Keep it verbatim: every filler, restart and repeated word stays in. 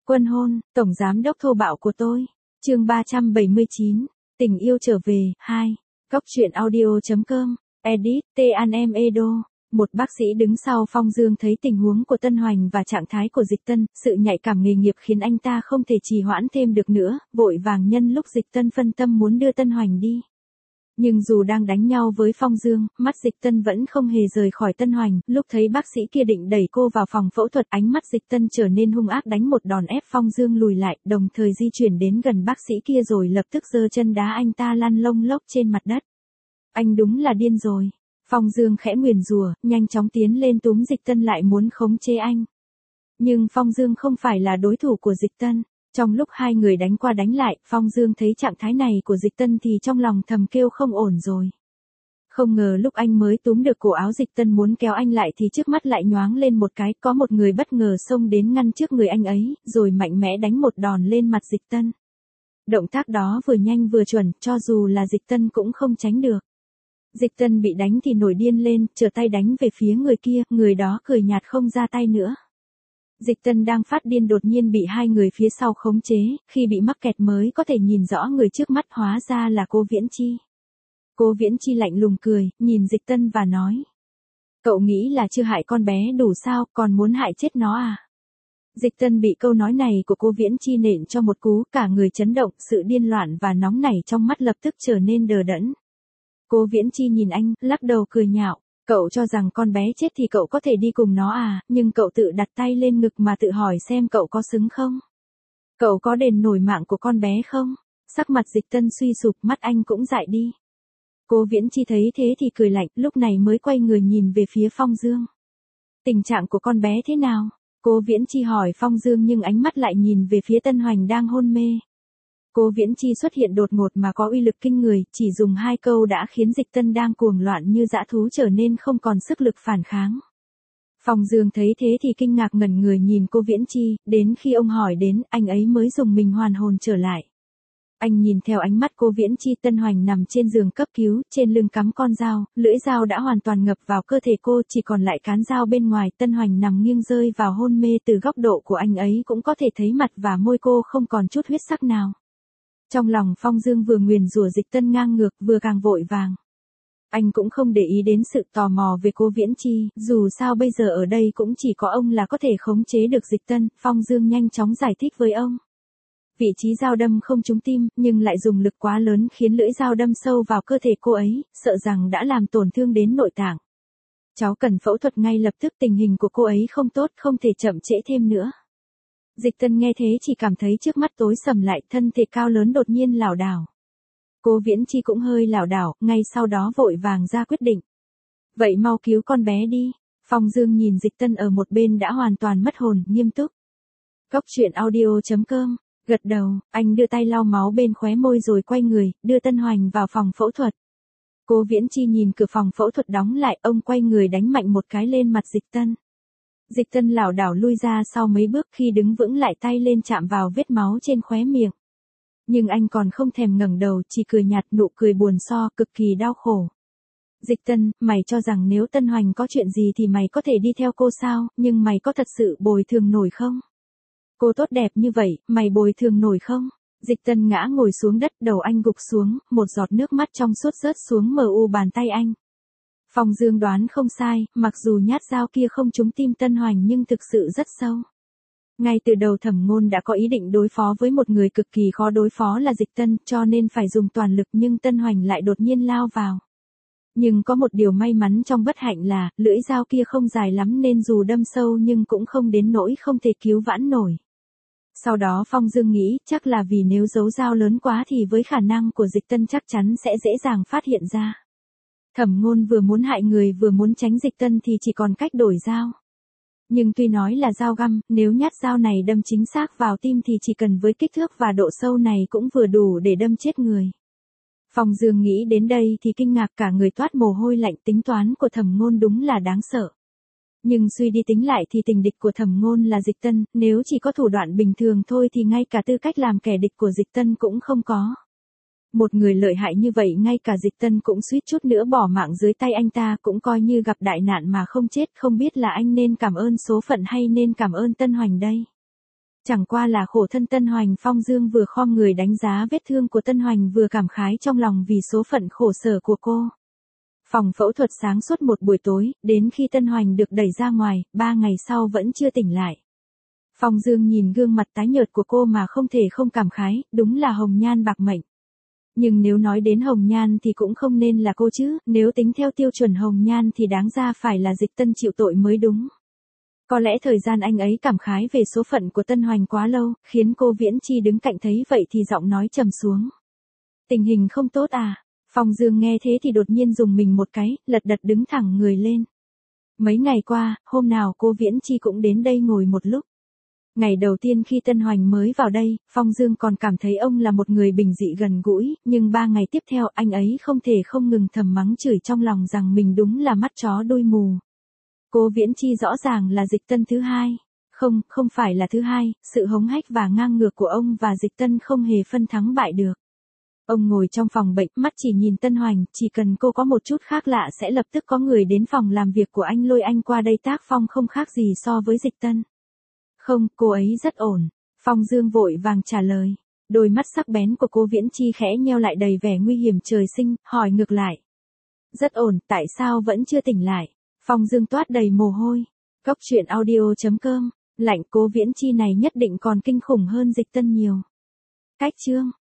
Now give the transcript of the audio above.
Quân hôn, tổng giám đốc thô bạo của tôi. Chương ba trăm bảy mươi chín, tình yêu trở về, hai. Góc truyện audio chấm com, edit, T N M Edo. Một bác sĩ đứng sau Phong Dương thấy tình huống của Tân Hoành và trạng thái của Dịch Tân, sự nhạy cảm nghề nghiệp khiến anh ta không thể trì hoãn thêm được nữa, vội vàng nhân lúc Dịch Tân phân tâm muốn đưa Tân Hoành đi. Nhưng dù đang đánh nhau với Phong Dương, mắt Dịch Tân vẫn không hề rời khỏi Tân Hoành, lúc thấy bác sĩ kia định đẩy cô vào phòng phẫu thuật, ánh mắt Dịch Tân trở nên hung ác đánh một đòn ép Phong Dương lùi lại, đồng thời di chuyển đến gần bác sĩ kia rồi lập tức giơ chân đá anh ta lăn lông lốc trên mặt đất. Anh đúng là điên rồi. Phong Dương khẽ nguyền rủa, nhanh chóng tiến lên túm Dịch Tân lại muốn khống chế anh. Nhưng Phong Dương không phải là đối thủ của Dịch Tân. Trong lúc hai người đánh qua đánh lại, Phong Dương thấy trạng thái này của Dịch Tân thì trong lòng thầm kêu không ổn rồi. Không ngờ lúc anh mới túm được cổ áo Dịch Tân muốn kéo anh lại thì trước mắt lại nhoáng lên một cái, có một người bất ngờ xông đến ngăn trước người anh ấy, rồi mạnh mẽ đánh một đòn lên mặt Dịch Tân. Động tác đó vừa nhanh vừa chuẩn, cho dù là Dịch Tân cũng không tránh được. Dịch Tân bị đánh thì nổi điên lên, trở tay đánh về phía người kia, người đó cười nhạt không ra tay nữa. Dịch Tân đang phát điên đột nhiên bị hai người phía sau khống chế, khi bị mắc kẹt mới có thể nhìn rõ người trước mắt, hóa ra là cô Viễn Chi. Cô Viễn Chi lạnh lùng cười, nhìn Dịch Tân và nói. Cậu nghĩ là chưa hại con bé đủ sao, còn muốn hại chết nó à? Dịch Tân bị câu nói này của cô Viễn Chi nện cho một cú, cả người chấn động, sự điên loạn và nóng nảy trong mắt lập tức trở nên đờ đẫn. Cô Viễn Chi nhìn anh, lắc đầu cười nhạo. Cậu cho rằng con bé chết thì cậu có thể đi cùng nó à, nhưng cậu tự đặt tay lên ngực mà tự hỏi xem cậu có xứng không? Cậu có đền nổi mạng của con bé không? Sắc mặt Dịch Tân suy sụp, mắt anh cũng dại đi. Cô Viễn Chi thấy thế thì cười lạnh, lúc này mới quay người nhìn về phía Phong Dương. Tình trạng của con bé thế nào? Cô Viễn Chi hỏi Phong Dương nhưng ánh mắt lại nhìn về phía Tân Hoành đang hôn mê. Cô Viễn Chi xuất hiện đột ngột mà có uy lực kinh người, chỉ dùng hai câu đã khiến Dịch Tân đang cuồng loạn như dã thú trở nên không còn sức lực phản kháng. Phong Dương thấy thế thì kinh ngạc ngẩn người nhìn cô Viễn Chi, đến khi ông hỏi đến, anh ấy mới dùng mình hoàn hồn trở lại. Anh nhìn theo ánh mắt cô Viễn Chi, Tân Hoành nằm trên giường cấp cứu, trên lưng cắm con dao, lưỡi dao đã hoàn toàn ngập vào cơ thể cô, chỉ còn lại cán dao bên ngoài, Tân Hoành nằm nghiêng rơi vào hôn mê, từ góc độ của anh ấy cũng có thể thấy mặt và môi cô không còn chút huyết sắc nào. Trong lòng Phong Dương vừa nguyền rủa Dịch Tân ngang ngược, vừa càng vội vàng. Anh cũng không để ý đến sự tò mò về cô Viễn Chi, dù sao bây giờ ở đây cũng chỉ có ông là có thể khống chế được Dịch Tân, Phong Dương nhanh chóng giải thích với ông. Vị trí dao đâm không trúng tim, nhưng lại dùng lực quá lớn khiến lưỡi dao đâm sâu vào cơ thể cô ấy, sợ rằng đã làm tổn thương đến nội tạng. Cháu cần phẫu thuật ngay lập tức, tình hình của cô ấy không tốt, không thể chậm trễ thêm nữa. Dịch Tân nghe thế chỉ cảm thấy trước mắt tối sầm lại, thân thể cao lớn đột nhiên lảo đảo. Cô Viễn Chi cũng hơi lảo đảo, ngay sau đó vội vàng ra quyết định. Vậy mau cứu con bé đi. Phong Dương nhìn Dịch Tân ở một bên đã hoàn toàn mất hồn, nghiêm túc. Góc truyện audio chấm com, gật đầu, anh đưa tay lau máu bên khóe môi rồi quay người, đưa Tân Hoành vào phòng phẫu thuật. Cô Viễn Chi nhìn cửa phòng phẫu thuật đóng lại, ông quay người đánh mạnh một cái lên mặt Dịch Tân. Dịch Tân lảo đảo lui ra sau mấy bước, khi đứng vững lại tay lên chạm vào vết máu trên khóe miệng. Nhưng anh còn không thèm ngẩng đầu, chỉ cười nhạt, nụ cười buồn so, cực kỳ đau khổ. Dịch Tân, mày cho rằng nếu Tân Hoành có chuyện gì thì mày có thể đi theo cô sao, nhưng mày có thật sự bồi thường nổi không? Cô tốt đẹp như vậy, mày bồi thường nổi không? Dịch Tân ngã ngồi xuống đất, đầu anh gục xuống, một giọt nước mắt trong suốt rớt xuống mờ u bàn tay anh. Phong Dương đoán không sai, mặc dù nhát dao kia không trúng tim Tân Hoành nhưng thực sự rất sâu. Ngay từ đầu Thẩm Ngôn đã có ý định đối phó với một người cực kỳ khó đối phó là Dịch Tân, cho nên phải dùng toàn lực, nhưng Tân Hoành lại đột nhiên lao vào. Nhưng có một điều may mắn trong bất hạnh là, lưỡi dao kia không dài lắm nên dù đâm sâu nhưng cũng không đến nỗi không thể cứu vãn nổi. Sau đó Phong Dương nghĩ, chắc là vì nếu giấu dao lớn quá thì với khả năng của Dịch Tân chắc chắn sẽ dễ dàng phát hiện ra. Thẩm Ngôn vừa muốn hại người vừa muốn tránh Dịch Tân thì chỉ còn cách đổi dao. Nhưng tuy nói là dao găm, nếu nhát dao này đâm chính xác vào tim thì chỉ cần với kích thước và độ sâu này cũng vừa đủ để đâm chết người. Phong Dương nghĩ đến đây thì kinh ngạc, cả người toát mồ hôi lạnh, tính toán của Thẩm Ngôn đúng là đáng sợ. Nhưng suy đi tính lại thì tình địch của Thẩm Ngôn là Dịch Tân, nếu chỉ có thủ đoạn bình thường thôi thì ngay cả tư cách làm kẻ địch của Dịch Tân cũng không có. Một người lợi hại như vậy ngay cả Dịch Tân cũng suýt chút nữa bỏ mạng dưới tay anh ta, cũng coi như gặp đại nạn mà không chết, không biết là anh nên cảm ơn số phận hay nên cảm ơn Tân Hoành đây. Chẳng qua là khổ thân Tân Hoành. Phong Dương vừa khom người đánh giá vết thương của Tân Hoành vừa cảm khái trong lòng vì số phận khổ sở của cô. Phòng phẫu thuật sáng suốt một buổi tối, đến khi Tân Hoành được đẩy ra ngoài, ba ngày sau vẫn chưa tỉnh lại. Phong Dương nhìn gương mặt tái nhợt của cô mà không thể không cảm khái, đúng là hồng nhan bạc mệnh. Nhưng nếu nói đến hồng nhan thì cũng không nên là cô chứ, nếu tính theo tiêu chuẩn hồng nhan thì đáng ra phải là Dịch Tân chịu tội mới đúng. Có lẽ thời gian anh ấy cảm khái về số phận của Tân Hoành quá lâu, khiến cô Viễn Chi đứng cạnh thấy vậy thì giọng nói trầm xuống. Tình hình không tốt à? Phong Dương nghe thế thì đột nhiên dùng mình một cái, lật đật đứng thẳng người lên. Mấy ngày qua, hôm nào cô Viễn Chi cũng đến đây ngồi một lúc. Ngày đầu tiên khi Tân Hoành mới vào đây, Phong Dương còn cảm thấy ông là một người bình dị gần gũi, nhưng ba ngày tiếp theo anh ấy không thể không ngừng thầm mắng chửi trong lòng rằng mình đúng là mắt chó đuôi mù. Cô Viễn Chi rõ ràng là Dịch Tân thứ hai. Không, không phải là thứ hai, sự hống hách và ngang ngược của ông và Dịch Tân không hề phân thắng bại được. Ông ngồi trong phòng bệnh, mắt chỉ nhìn Tân Hoành, chỉ cần cô có một chút khác lạ sẽ lập tức có người đến phòng làm việc của anh lôi anh qua đây tác phong không khác gì so với Dịch Tân. Không, cô ấy rất ổn. Phong Dương vội vàng trả lời. Đôi mắt sắc bén của cô Viễn Chi khẽ nheo lại đầy vẻ nguy hiểm trời sinh, hỏi ngược lại. Rất ổn, tại sao vẫn chưa tỉnh lại? Phong Dương toát đầy mồ hôi. Cóc truyện audio chấm com, lạnh cô Viễn Chi này nhất định còn kinh khủng hơn Dịch Tân nhiều. Cách chương.